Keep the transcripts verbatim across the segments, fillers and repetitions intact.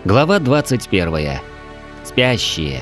Глава двадцать первая. Спящие.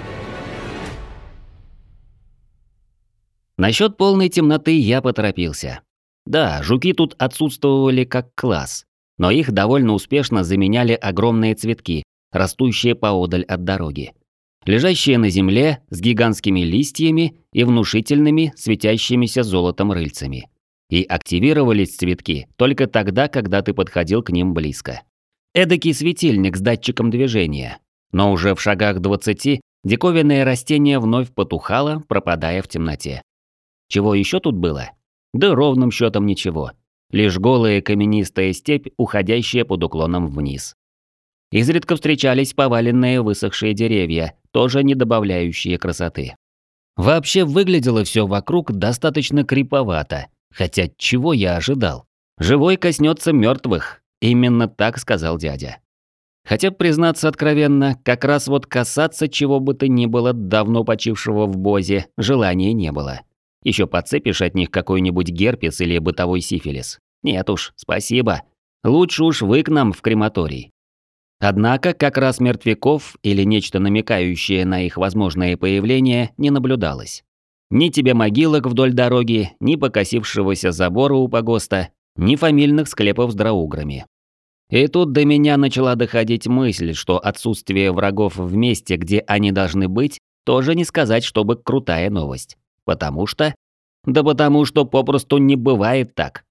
Насчет полной темноты я поторопился. Да, жуки тут отсутствовали как класс, но их довольно успешно заменяли огромные цветки, растущие поодаль от дороги. Лежащие на земле с гигантскими листьями и внушительными, светящимися золотом рыльцами. И активировались цветки только тогда, когда ты подходил к ним близко. Эдакий светильник с датчиком движения. Но уже в шагах двадцати диковинное растение вновь потухало, пропадая в темноте. Чего еще тут было? Да ровным счетом ничего. Лишь голая каменистая степь, уходящая под уклоном вниз. Изредка встречались поваленные высохшие деревья, тоже не добавляющие красоты. Вообще выглядело все вокруг достаточно криповато. Хотя чего я ожидал? Живой коснется мертвых. Именно так сказал дядя. Хотя, признаться откровенно, как раз вот касаться чего бы то ни было давно почившего в бозе желания не было. Еще подцепишь от них какой-нибудь герпес или бытовой сифилис. Нет уж, спасибо. Лучше уж вы к нам в крематорий. Однако, как раз мертвяков или нечто намекающее на их возможное появление не наблюдалось. Ни тебе могилок вдоль дороги, ни покосившегося забора у погоста, ни фамильных склепов с драуграми. И тут до меня начала доходить мысль, что отсутствие врагов в месте, где они должны быть, тоже не сказать, чтобы крутая новость. Потому что... Да потому что попросту не бывает так.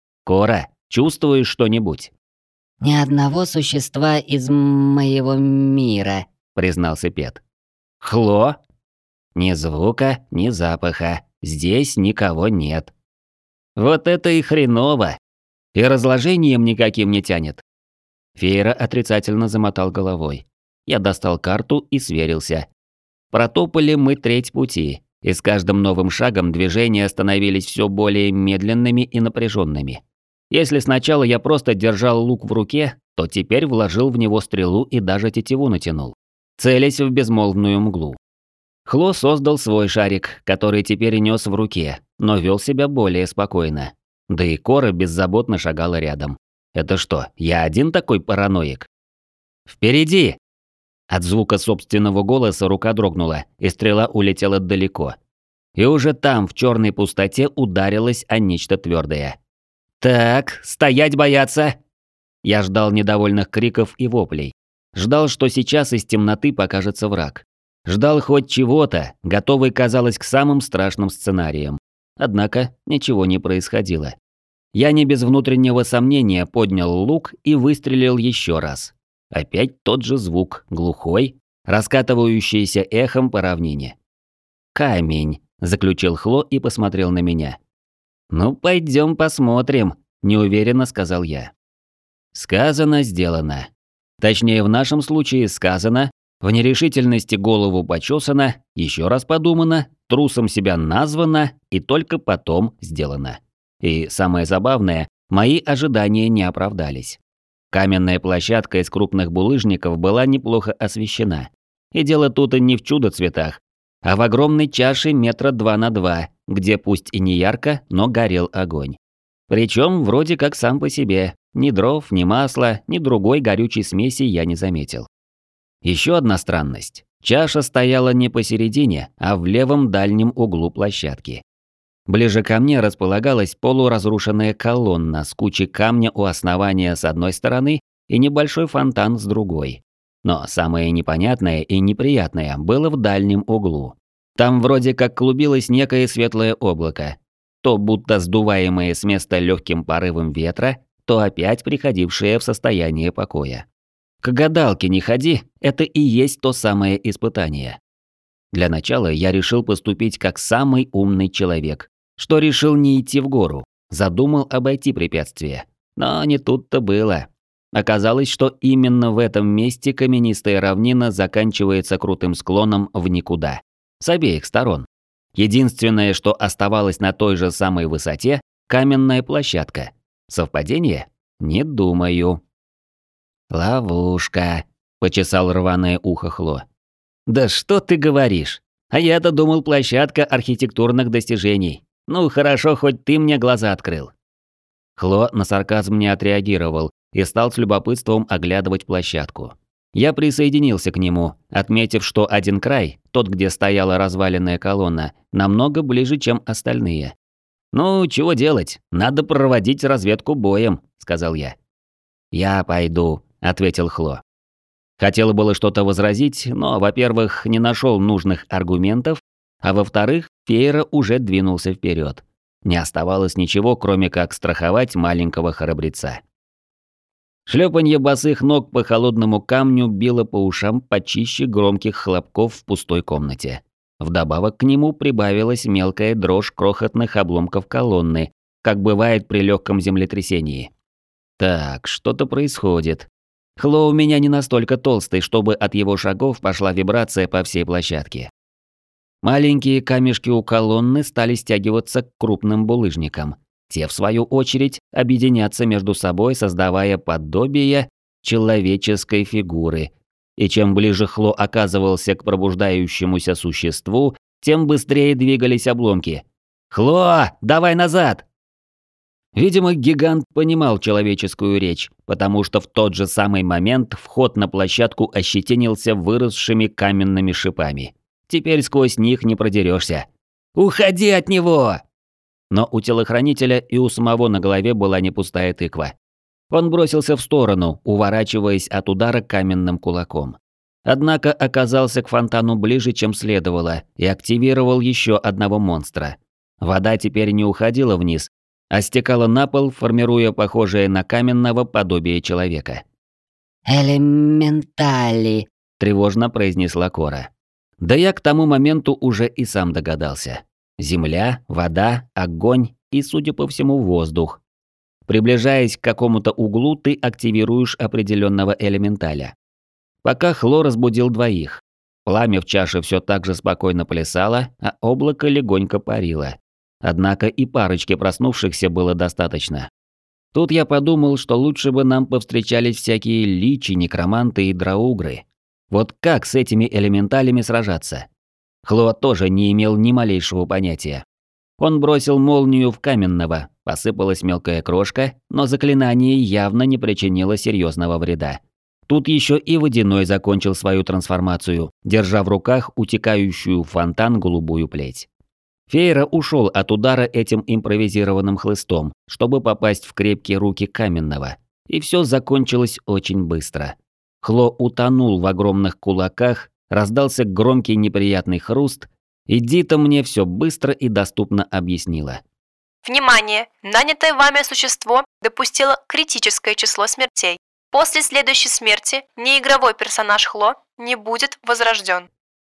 Кора, чувствуешь что-нибудь? «Ни одного существа из моего мира», — признался Пет. Хло? Ни звука, ни запаха. Здесь никого нет. Вот это и хреново. И разложением никаким не тянет. Фейра отрицательно замотал головой. Я достал карту и сверился. Протопали мы треть пути, и с каждым новым шагом движения становились все более медленными и напряженными. Если сначала я просто держал лук в руке, то теперь вложил в него стрелу и даже тетиву натянул, целясь в безмолвную мглу. Хло создал свой шарик, который теперь нес в руке, но вел себя более спокойно. Да и Кора беззаботно шагала рядом. Это что, я один такой параноик? Впереди! От звука собственного голоса рука дрогнула, и стрела улетела далеко. И уже там, в черной пустоте, ударилась о нечто твердое. «Так, стоять бояться!» Я ждал недовольных криков и воплей. Ждал, что сейчас из темноты покажется враг. Ждал хоть чего-то, готовый, казалось, к самым страшным сценариям. Однако ничего не происходило. Я не без внутреннего сомнения поднял лук и выстрелил еще раз. Опять тот же звук, глухой, раскатывающийся эхом по равнине. «Камень», – заключил Хло и посмотрел на меня. «Ну, пойдем посмотрим», – неуверенно сказал я. Сказано, сделано. Точнее, в нашем случае сказано, в нерешительности голову почесано, еще раз подумано, трусом себя названо и только потом сделано. И самое забавное, мои ожидания не оправдались. Каменная площадка из крупных булыжников была неплохо освещена. И дело тут и не в чудо-цветах, а в огромной чаше метра два на два, где пусть и не ярко, но горел огонь. Причем вроде как сам по себе, ни дров, ни масла, ни другой горючей смеси я не заметил. Еще одна странность. Чаша стояла не посередине, а в левом дальнем углу площадки. Ближе ко мне располагалась полуразрушенная колонна с кучей камня у основания с одной стороны и небольшой фонтан с другой. Но самое непонятное и неприятное было в дальнем углу. Там вроде как клубилось некое светлое облако, то будто сдуваемое с места легким порывом ветра, то опять приходившее в состояние покоя. К гадалке не ходи, это и есть то самое испытание. Для начала я решил поступить как самый умный человек, что решил не идти в гору, задумал обойти препятствие. Но не тут-то было. Оказалось, что именно в этом месте каменистая равнина заканчивается крутым склоном в никуда. С обеих сторон. Единственное, что оставалось на той же самой высоте – каменная площадка. Совпадение? Не думаю. «Ловушка», – почесал рваное ухо Хло. «Да что ты говоришь? А я-то думал, площадка архитектурных достижений. Ну, хорошо, хоть ты мне глаза открыл». Хло на сарказм не отреагировал и стал с любопытством оглядывать площадку. Я присоединился к нему, отметив, что один край, тот, где стояла разваленная колонна, намного ближе, чем остальные. «Ну, чего делать? Надо проводить разведку боем», — сказал я. «Я пойду», — ответил Хло. Хотел было что-то возразить, но, во-первых, не нашел нужных аргументов, а во-вторых, Фейра уже двинулся вперед. Не оставалось ничего, кроме как страховать маленького храбреца. Шлепанье босых ног по холодному камню било по ушам почище громких хлопков в пустой комнате. Вдобавок к нему прибавилась мелкая дрожь крохотных обломков колонны, как бывает при легком землетрясении. Так, что-то происходит. Хло у меня не настолько толстый, чтобы от его шагов пошла вибрация по всей площадке. Маленькие камешки у колонны стали стягиваться к крупным булыжникам. Те, в свою очередь, объединятся между собой, создавая подобие человеческой фигуры. И чем ближе Хло оказывался к пробуждающемуся существу, тем быстрее двигались обломки. «Хло, давай назад!» Видимо, гигант понимал человеческую речь, потому что в тот же самый момент вход на площадку ощетинился выросшими каменными шипами. Теперь сквозь них не продерешься. «Уходи от него!» Но у телохранителя и у самого на голове была не пустая тыква. Он бросился в сторону, уворачиваясь от удара каменным кулаком. Однако оказался к фонтану ближе, чем следовало, и активировал еще одного монстра. Вода теперь не уходила вниз, а стекала на пол, формируя похожее на каменного подобие человека. «Элементали», – тревожно произнесла Кора. Да я к тому моменту уже и сам догадался. Земля, вода, огонь и, судя по всему, воздух. Приближаясь к какому-то углу, ты активируешь определенного элементаля. Пока Хло разбудил двоих. Пламя в чаше все так же спокойно плясало, а облако легонько парило. Однако и парочки проснувшихся было достаточно. Тут я подумал, что лучше бы нам повстречались всякие личи, некроманты и драугры. Вот как с этими элементалями сражаться? Хло тоже не имел ни малейшего понятия. Он бросил молнию в каменного, посыпалась мелкая крошка, но заклинание явно не причинило серьезного вреда. Тут еще и водяной закончил свою трансформацию, держа в руках утекающую в фонтан голубую плеть. Фейра ушел от удара этим импровизированным хлыстом, чтобы попасть в крепкие руки каменного. И все закончилось очень быстро. Хло утонул в огромных кулаках, раздался громкий неприятный хруст, и Дита мне все быстро и доступно объяснила. Внимание! Нанятое вами существо допустило критическое число смертей. После следующей смерти неигровой персонаж Хло не будет возрожден.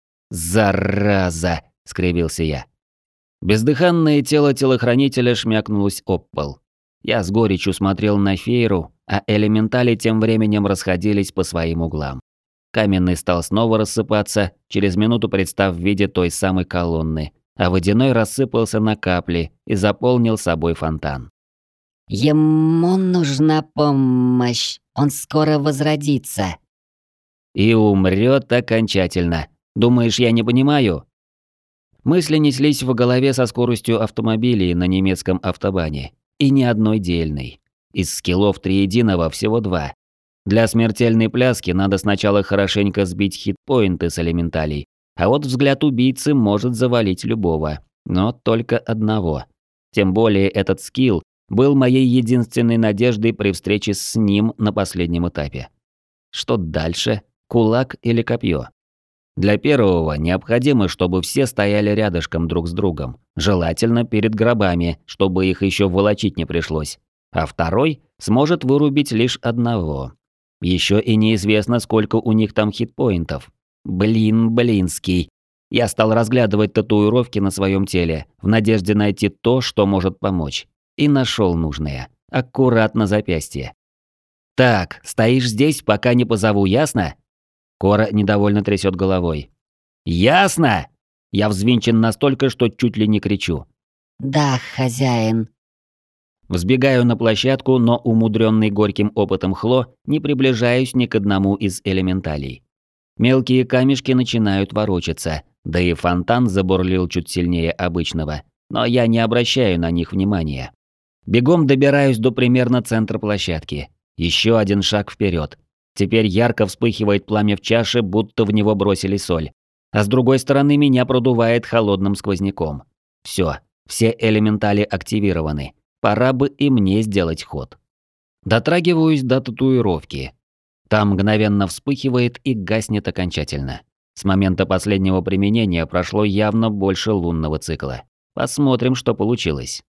«Зараза!» – скривился я. Бездыханное тело телохранителя шмякнулось об пол. Я с горечью смотрел на Фейру, а элементали тем временем расходились по своим углам. Каменный стал снова рассыпаться, через минуту представ в виде той самой колонны, а водяной рассыпался на капли и заполнил собой фонтан. «Ему нужна помощь, он скоро возродится». И умрет окончательно. Думаешь, я не понимаю? Мысли неслись в голове со скоростью автомобилей на немецком автобане. И ни одной дельной. Из скиллов триединого всего два. Для смертельной пляски надо сначала хорошенько сбить хитпоинты с элементалей, а вот взгляд убийцы может завалить любого, но только одного. Тем более этот скилл был моей единственной надеждой при встрече с ним на последнем этапе. Что дальше? Кулак или копье? Для первого необходимо, чтобы все стояли рядышком друг с другом, желательно перед гробами, чтобы их еще волочить не пришлось. А второй сможет вырубить лишь одного. Еще и неизвестно, сколько у них там хитпоинтов. Блин, блинский. Я стал разглядывать татуировки на своем теле, в надежде найти то, что может помочь. И нашел нужное. Аккуратно запястье. «Так, стоишь здесь, пока не позову, ясно?» Кора недовольно трясет головой. «Ясно!» Я взвинчен настолько, что чуть ли не кричу. «Да, хозяин». Взбегаю на площадку, но умудренный горьким опытом Хло не приближаюсь ни к одному из элементалей. Мелкие камешки начинают ворочаться, да и фонтан забурлил чуть сильнее обычного, но я не обращаю на них внимания. Бегом добираюсь до примерно центра площадки. Еще один шаг вперед. Теперь ярко вспыхивает пламя в чаше, будто в него бросили соль. А с другой стороны меня продувает холодным сквозняком. Все, все элементали активированы. Пора бы и мне сделать ход. Дотрагиваюсь до татуировки. Там мгновенно вспыхивает и гаснет окончательно. С момента последнего применения прошло явно больше лунного цикла. Посмотрим, что получилось.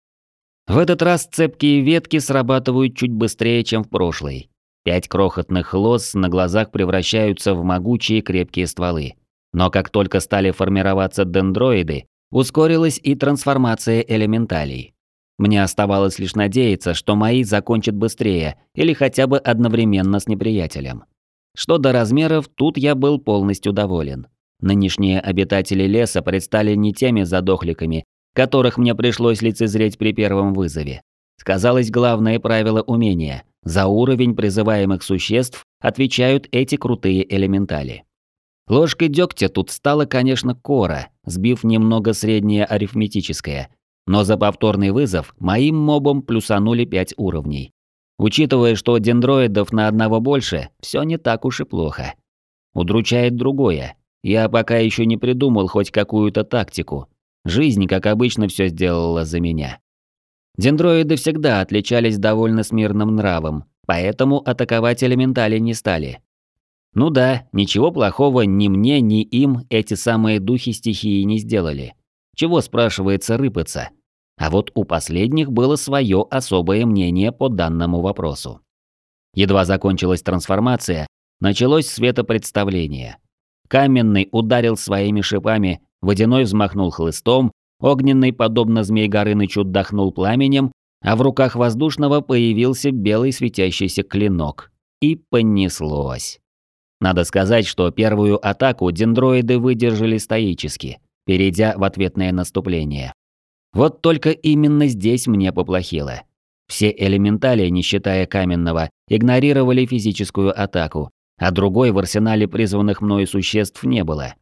В этот раз цепкие ветки срабатывают чуть быстрее, чем в прошлый. Пять крохотных лоз на глазах превращаются в могучие крепкие стволы. Но как только стали формироваться дендроиды, ускорилась и трансформация элементалей. Мне оставалось лишь надеяться, что мои закончат быстрее или хотя бы одновременно с неприятелем. Что до размеров, тут я был полностью доволен. Нынешние обитатели леса предстали не теми задохликами, которых мне пришлось лицезреть при первом вызове. Сказалось главное правило умения – за уровень призываемых существ отвечают эти крутые элементали. Ложкой дегтя тут стала, конечно, Кора, сбив немного среднее арифметическое, но за повторный вызов моим мобам плюсанули пять уровней. Учитывая, что дендроидов на одного больше, все не так уж и плохо. Удручает другое. Я пока еще не придумал хоть какую-то тактику. Жизнь, как обычно, все сделала за меня. Дендроиды всегда отличались довольно смирным нравом, поэтому атаковать элементали не стали. Ну да, ничего плохого ни мне, ни им эти самые духи стихии не сделали. Чего, спрашивается, рыпаться? А вот у последних было свое особое мнение по данному вопросу. Едва закончилась трансформация, началось светопредставление. Каменный ударил своими шипами, водяной взмахнул хлыстом, огненный, подобно Змей Горынычу, дохнул пламенем, а в руках воздушного появился белый светящийся клинок. И понеслось. Надо сказать, что первую атаку дендроиды выдержали стоически, перейдя в ответное наступление. Вот только именно здесь мне поплохело. Все элементали, не считая каменного, игнорировали физическую атаку, а другой в арсенале призванных мною существ не было.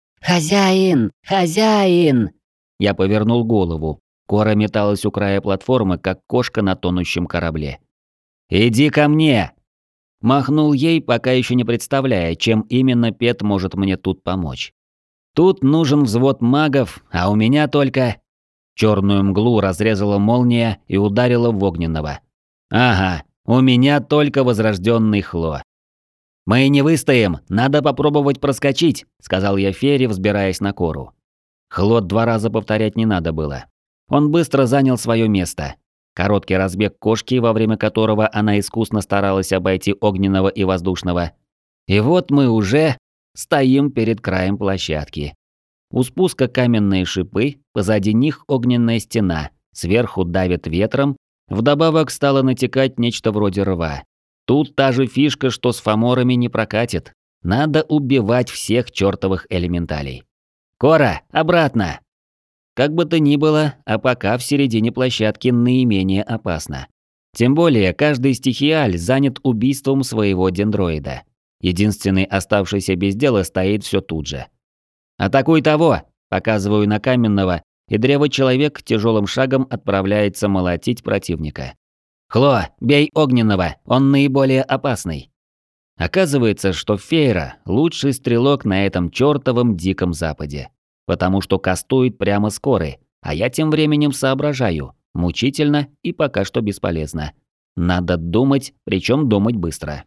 «Хозяин! Хозяин!» Я повернул голову. Кора металась у края платформы, как кошка на тонущем корабле. «Иди ко мне!» Махнул ей, пока еще не представляя, чем именно Пет может мне тут помочь. Тут нужен взвод магов, а у меня только... Черную мглу разрезала молния и ударила в огненного. Ага, у меня только возрожденный Хло. «Мы не выстоим, надо попробовать проскочить», — сказал я Фере, взбираясь на Кору. Хло два раза повторять не надо было. Он быстро занял свое место. Короткий разбег кошки, во время которого она искусно старалась обойти огненного и воздушного. И вот мы уже стоим перед краем площадки. У спуска каменные шипы, позади них огненная стена, сверху давит ветром, вдобавок стало натекать нечто вроде рва. Тут та же фишка, что с фаморами не прокатит. Надо убивать всех чертовых элементалей. «Кора, обратно!» Как бы то ни было, а пока в середине площадки наименее опасно. Тем более, каждый стихиаль занят убийством своего дендроида. Единственный оставшийся без дела стоит все тут же. «Атакуй того!» – показываю на каменного, и древо-человек тяжелым шагом отправляется молотить противника. «Хло, бей огненного, он наиболее опасный». Оказывается, что Фейра – лучший стрелок на этом чертовом диком западе. Потому что кастует прямо с Коры, а я тем временем соображаю. Мучительно и пока что бесполезно. Надо думать, причем думать быстро.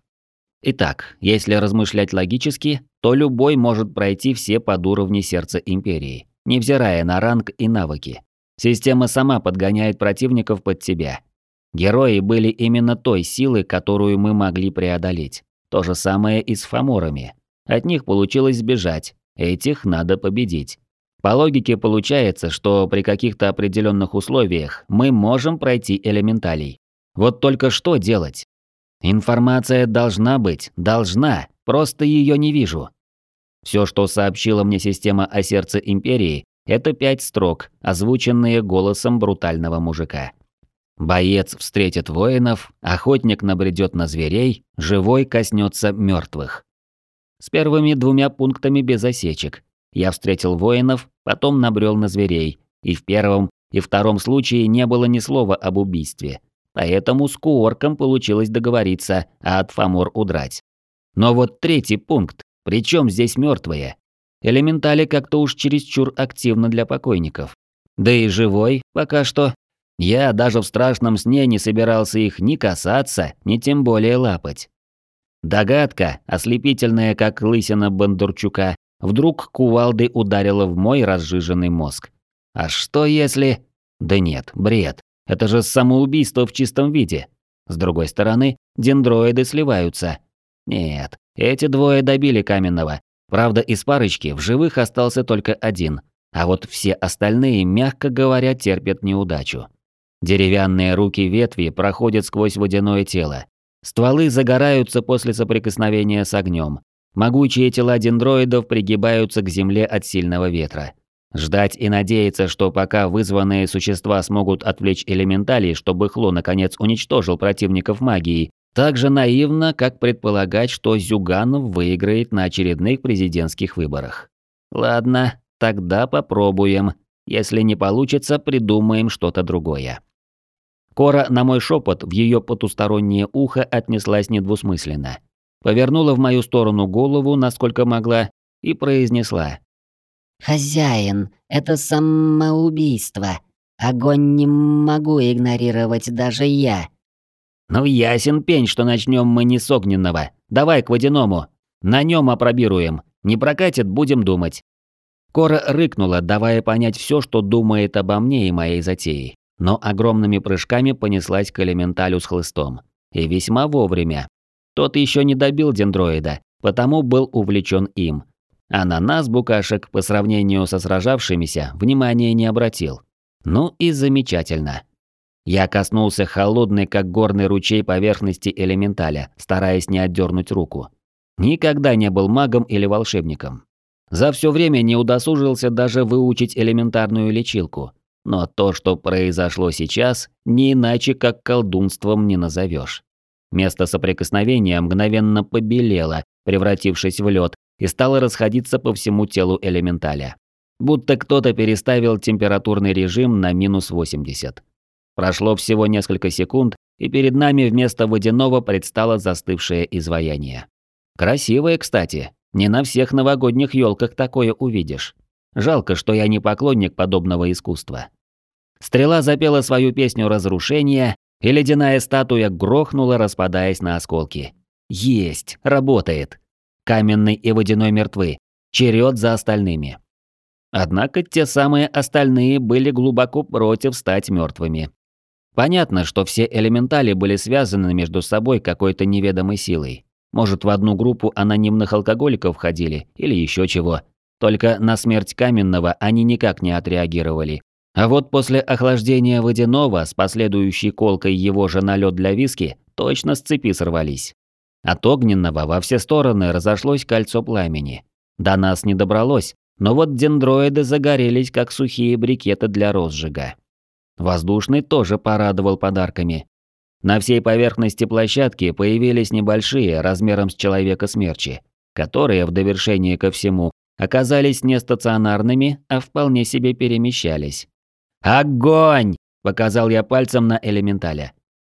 Итак, если размышлять логически, то любой может пройти все подуровни сердца Империи, невзирая на ранг и навыки. Система сама подгоняет противников под себя. Герои были именно той силы, которую мы могли преодолеть. То же самое и с фаморами. От них получилось сбежать, этих надо победить. По логике получается, что при каких-то определенных условиях мы можем пройти элементалей. Вот только что делать? Информация должна быть, должна, просто ее не вижу. Все, что сообщила мне система о сердце Империи, это пять строк, озвученные голосом брутального мужика. Боец встретит воинов, охотник набредет на зверей, живой коснется мертвых. С первыми двумя пунктами без осечек. Я встретил воинов, потом набрел на зверей, и в первом и втором случае не было ни слова об убийстве. поэтому с Куорком получилось договориться, а от Фомор удрать. Но вот третий пункт, причем здесь мертвые. Элементали как-то уж чересчур активно для покойников. Да и живой пока что. Я даже в страшном сне не собирался их ни касаться, ни тем более лапать. Догадка, ослепительная как лысина Бондарчука, вдруг кувалдой ударила в мой разжиженный мозг. А что если... Да нет, бред. Это же самоубийство в чистом виде. С другой стороны, дендроиды сливаются. Нет, эти двое добили Каменного. Правда, из парочки в живых остался только один. А вот все остальные, мягко говоря, терпят неудачу. Деревянные руки ветви проходят сквозь водяное тело. Стволы загораются после соприкосновения с огнем. Могучие тела дендроидов пригибаются к земле от сильного ветра. Ждать и надеяться, что пока вызванные существа смогут отвлечь элементалей, чтобы Хло наконец уничтожил противников магии, так же наивно, как предполагать, что Зюганов выиграет на очередных президентских выборах. Ладно, тогда попробуем. Если не получится, придумаем что-то другое. Кора на мой шепот в ее потустороннее ухо отнеслась недвусмысленно. Повернула в мою сторону голову, насколько могла, и произнесла. «Хозяин, это самоубийство. Огонь не могу игнорировать даже я». «Ну ясен пень, что начнем мы не с огненного. Давай к водяному. На нем опробируем. Не прокатит, будем думать». Кора рыкнула, давая понять все, что думает обо мне и моей затее. Но огромными прыжками понеслась к элементалю с хлыстом. И весьма вовремя. Тот еще не добил дендроида, потому был увлечен им. А на нас, букашек, по сравнению со сражавшимися, внимания не обратил. Ну и замечательно. Я коснулся холодной, как горный ручей, поверхности элементаля, стараясь не отдернуть руку. Никогда не был магом или волшебником. За все время не удосужился даже выучить элементарную лечилку. Но то, что произошло сейчас, не иначе как колдунством не назовешь. Место соприкосновения мгновенно побелело, превратившись в лед, и стало расходиться по всему телу элементаля. Будто кто-то переставил температурный режим на минус восемьдесят. Прошло всего несколько секунд, и перед нами вместо водяного предстало застывшее изваяние. Красивое, кстати. Не на всех новогодних елках такое увидишь. Жалко, что я не поклонник подобного искусства. Стрела запела свою песню разрушения, и ледяная статуя грохнула, распадаясь на осколки. Есть, работает. Каменный и водяной мертвы. Черед за остальными. Однако те самые остальные были глубоко против стать мертвыми. Понятно, что все элементали были связаны между собой какой-то неведомой силой. Может, в одну группу анонимных алкоголиков входили или еще чего. Только на смерть Каменного они никак не отреагировали. А вот после охлаждения водяного с последующей колкой его же на лед для виски точно с цепи сорвались. От огненного во все стороны разошлось кольцо пламени. До нас не добралось, но вот дендроиды загорелись, как сухие брикеты для розжига. Воздушный тоже порадовал подарками. На всей поверхности площадки появились небольшие, размером с человека смерчи, которые, в довершение ко всему, оказались не стационарными, а вполне себе перемещались. «Огонь!» – показал я пальцем на элементаля.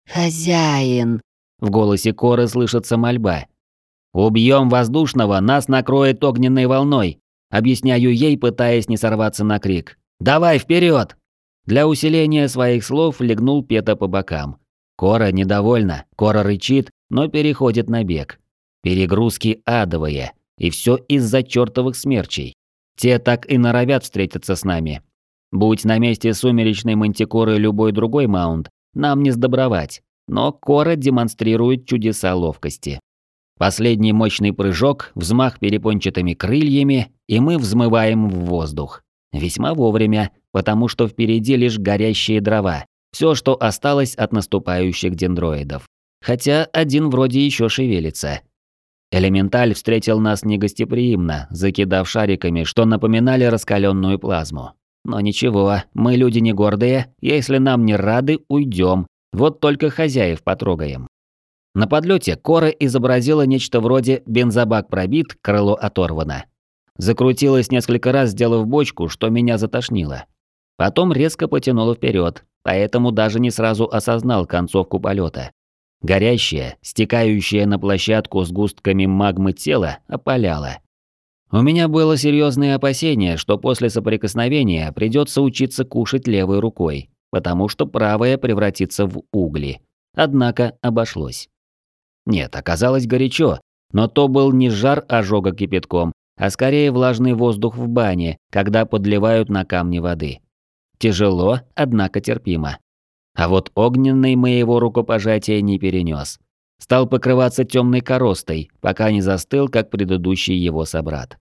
«Хозяин!» – в голосе Коры слышится мольба. «Убьем воздушного, нас накроет огненной волной», – объясняю ей, пытаясь не сорваться на крик. «Давай вперед!» Для усиления своих слов легнул Пета по бокам. Кора недовольна, Кора рычит, но переходит на бег. Перегрузки адовые, и все из-за чертовых смерчей. Те так и норовят встретиться с нами. Будь на месте сумеречной мантикоры любой другой маунт, нам не сдобровать, но Кора демонстрирует чудеса ловкости. Последний мощный прыжок, взмах перепончатыми крыльями, и мы взмываем в воздух. Весьма вовремя, потому что впереди лишь горящие дрова. Все, что осталось от наступающих дендроидов. Хотя один вроде еще шевелится. Элементаль встретил нас негостеприимно, закидав шариками, что напоминали раскаленную плазму. Но ничего, мы люди не гордые, если нам не рады, уйдем. Вот только хозяев потрогаем. На подлете Кора изобразила нечто вроде «бензобак пробит, крыло оторвано». Закрутилась несколько раз, сделав бочку, что меня затошнило. Потом резко потянуло вперед, поэтому даже не сразу осознал концовку полета. Горящее, стекающее на площадку сгустками магмы тело опаляло. У меня было серьезное опасение, что после соприкосновения придется учиться кушать левой рукой, потому что правая превратится в угли. Однако обошлось. Нет, оказалось горячо, но то был не жар ожога кипятком, а скорее влажный воздух в бане, когда подливают на камни воды. Тяжело, однако терпимо. А вот огненный моего рукопожатия не перенес. Стал покрываться темной коростой, пока не застыл, как предыдущий его собрат.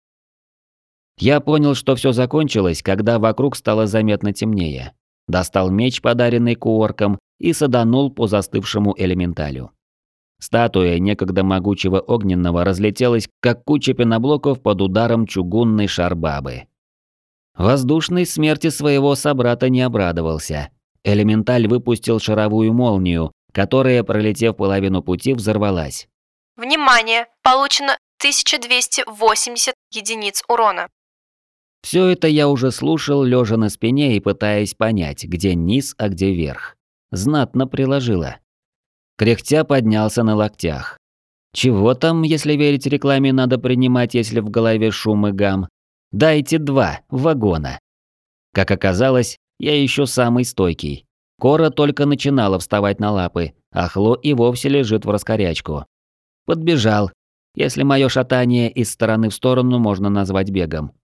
Я понял, что все закончилось, когда вокруг стало заметно темнее. Достал меч, подаренный куорком, и саданул по застывшему элементалю. Статуя некогда могучего огненного разлетелась, как куча пеноблоков под ударом чугунной шарбабы. Воздушный смерти своего собрата не обрадовался. Элементаль выпустил шаровую молнию, которая, пролетев половину пути, взорвалась. Внимание! Получено тысяча двести восемьдесят единиц урона. Все это я уже слушал, лежа на спине и пытаясь понять, где низ, а где верх. Знатно приложила. Кряхтя поднялся на локтях. Чего там, если верить рекламе, надо принимать, если в голове шум и гам? Дайте два вагона. Как оказалось, я еще самый стойкий. Кора только начинала вставать на лапы, а Хло и вовсе лежит в раскорячку. Подбежал, если мое шатание из стороны в сторону можно назвать бегом.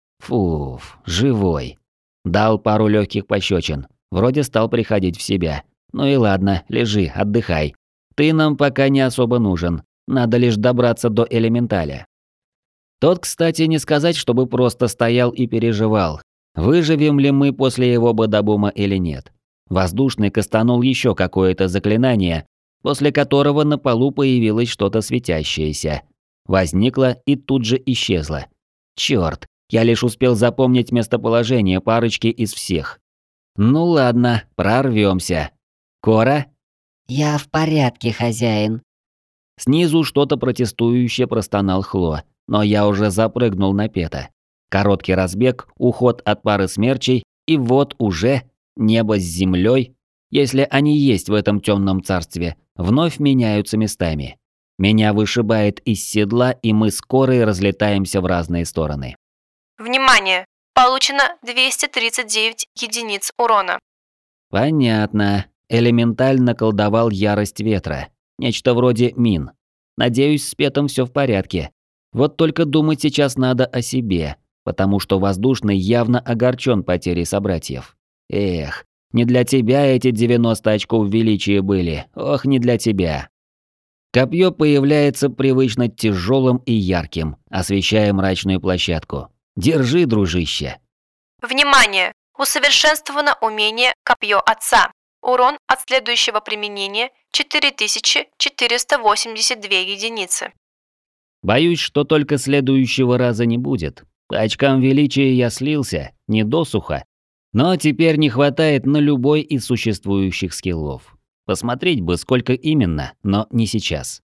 Фуф, живой. Дал пару легких пощечин. Вроде стал приходить в себя. Ну и ладно, лежи, отдыхай. Ты нам пока не особо нужен. Надо лишь добраться до элементаля. Тот, кстати, не сказать, чтобы просто стоял и переживал, выживем ли мы после его бадабума или нет. Воздушный кастанул еще какое-то заклинание, после которого на полу появилось что-то светящееся. Возникло и тут же исчезло. Черт, я лишь успел запомнить местоположение парочки из всех. Ну ладно, прорвемся. Кора? Я в порядке, хозяин. Снизу что-то протестующе простонал Хло, но я уже запрыгнул на Пета. Короткий разбег, уход от пары смерчей, и вот уже небо с землей, если они есть в этом темном царстве, вновь меняются местами. Меня вышибает из седла, и мы с Корой разлетаемся в разные стороны. Внимание! Получено двести тридцать девять единиц урона. Понятно. Элементаль наколдовал ярость ветра. Нечто вроде мин. Надеюсь, с Петом все в порядке. Вот только думать сейчас надо о себе, потому что воздушный явно огорчен потерей собратьев. Эх, не для тебя эти девяносто очков величия были. Ох, не для тебя. Копье появляется привычно тяжелым и ярким, освещая мрачную площадку. Держи, дружище. Внимание! Усовершенствовано умение «Копье Отца». Урон от следующего применения четыре тысячи четыреста восемьдесят две единицы. Боюсь, что только следующего раза не будет. По очкам величия я слился, не досуха. Но теперь не хватает на любой из существующих скиллов. Посмотреть бы, сколько именно, но не сейчас.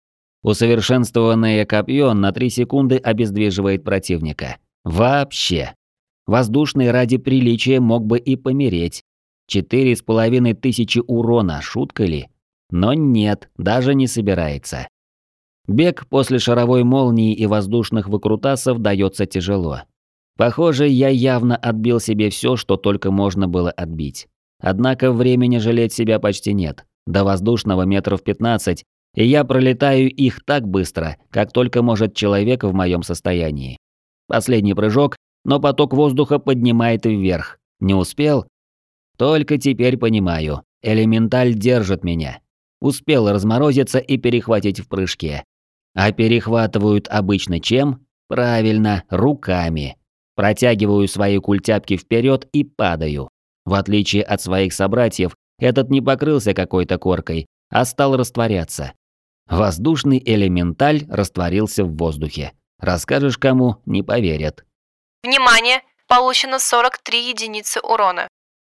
Усовершенствованное копье на три секунды обездвиживает противника. Вообще. Воздушный ради приличия мог бы и помереть. Четыре с половиной тысячи урона, шутка ли? Но нет, даже не собирается. Бег после шаровой молнии и воздушных выкрутасов дается тяжело. Похоже, я явно отбил себе все, что только можно было отбить. Однако времени жалеть себя почти нет. До воздушного метров пятнадцать, и я пролетаю их так быстро, как только может человек в моем состоянии. Последний прыжок, но поток воздуха поднимает вверх. Не успел? Только теперь понимаю. Элементаль держит меня. Успел разморозиться и перехватить в прыжке. А перехватывают обычно чем? Правильно, руками. Протягиваю свои культяпки вперед и падаю. В отличие от своих собратьев, этот не покрылся какой-то коркой, а стал растворяться. Воздушный элементаль растворился в воздухе. Расскажешь кому, не поверят. Внимание! Получено сорок три единицы урона.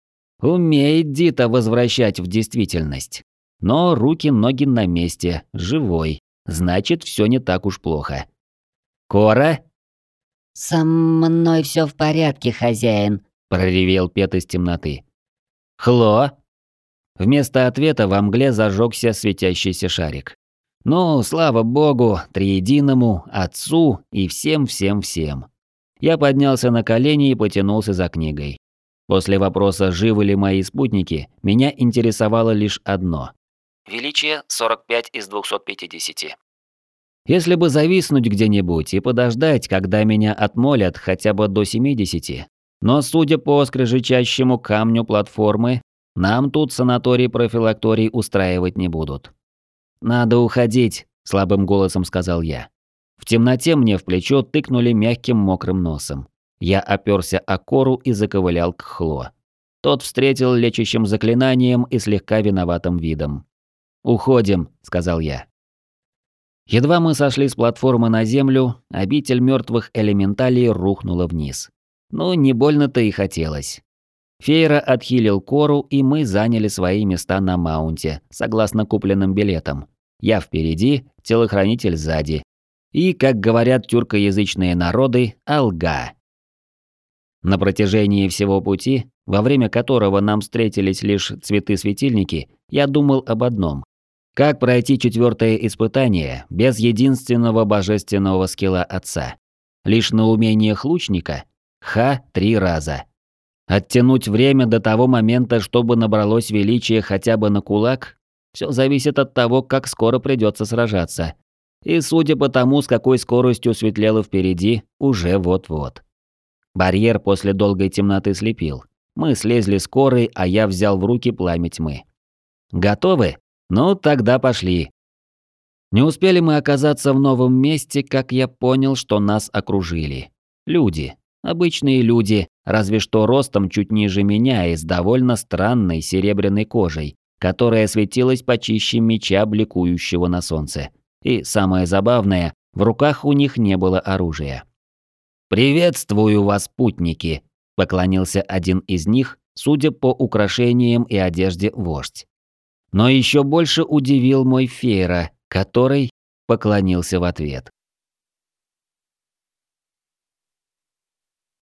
Умеет Дита возвращать в действительность. Но руки-ноги на месте, живой. Значит, все не так уж плохо. Кора? Со мной все в порядке, хозяин. проревел Пет из темноты. «Хло?» Вместо ответа во мгле зажегся светящийся шарик. Ну, слава богу, триединому, отцу и всем-всем-всем. Я поднялся на колени и потянулся за книгой. После вопроса, живы ли мои спутники, меня интересовало лишь одно. Величие сорок пять из двухсот пятидесяти. Если бы зависнуть где-нибудь и подождать, когда меня отмолят хотя бы до семидесяти, но судя по скрежещущему камню платформы, нам тут санаторий-профилакторий устраивать не будут. «Надо уходить», – слабым голосом сказал я. В темноте мне в плечо тыкнули мягким мокрым носом. Я оперся о кору и заковылял к Хло. Тот встретил лечащим заклинанием и слегка виноватым видом. «Уходим», – сказал я. Едва мы сошли с платформы на землю, обитель мертвых элементалей рухнула вниз. Ну, не больно-то и хотелось. Фейра отхилил кору, и мы заняли свои места на маунте, согласно купленным билетам. Я впереди, телохранитель сзади. И, как говорят тюркоязычные народы, алга. На протяжении всего пути, во время которого нам встретились лишь цветы-светильники, я думал об одном. Как пройти четвертое испытание без единственного божественного скилла отца? Лишь на умениях лучника? Ха три раза. Оттянуть время до того момента, чтобы набралось величие хотя бы на кулак? Все зависит от того, как скоро придется сражаться. И судя по тому, с какой скоростью светлело впереди, уже вот-вот. Барьер после долгой темноты слепил. Мы слезли с коры, а я взял в руки пламя тьмы. Готовы? Ну, тогда пошли. Не успели мы оказаться в новом месте, как я понял, что нас окружили. Люди. Обычные люди, разве что ростом чуть ниже меня и с довольно странной серебряной кожей, которая светилась почище меча, бликующего на солнце. И самое забавное, в руках у них не было оружия. «Приветствую вас, путники!» – поклонился один из них, судя по украшениям и одежде, вождь. Но еще больше удивил мой Фейра, который поклонился в ответ.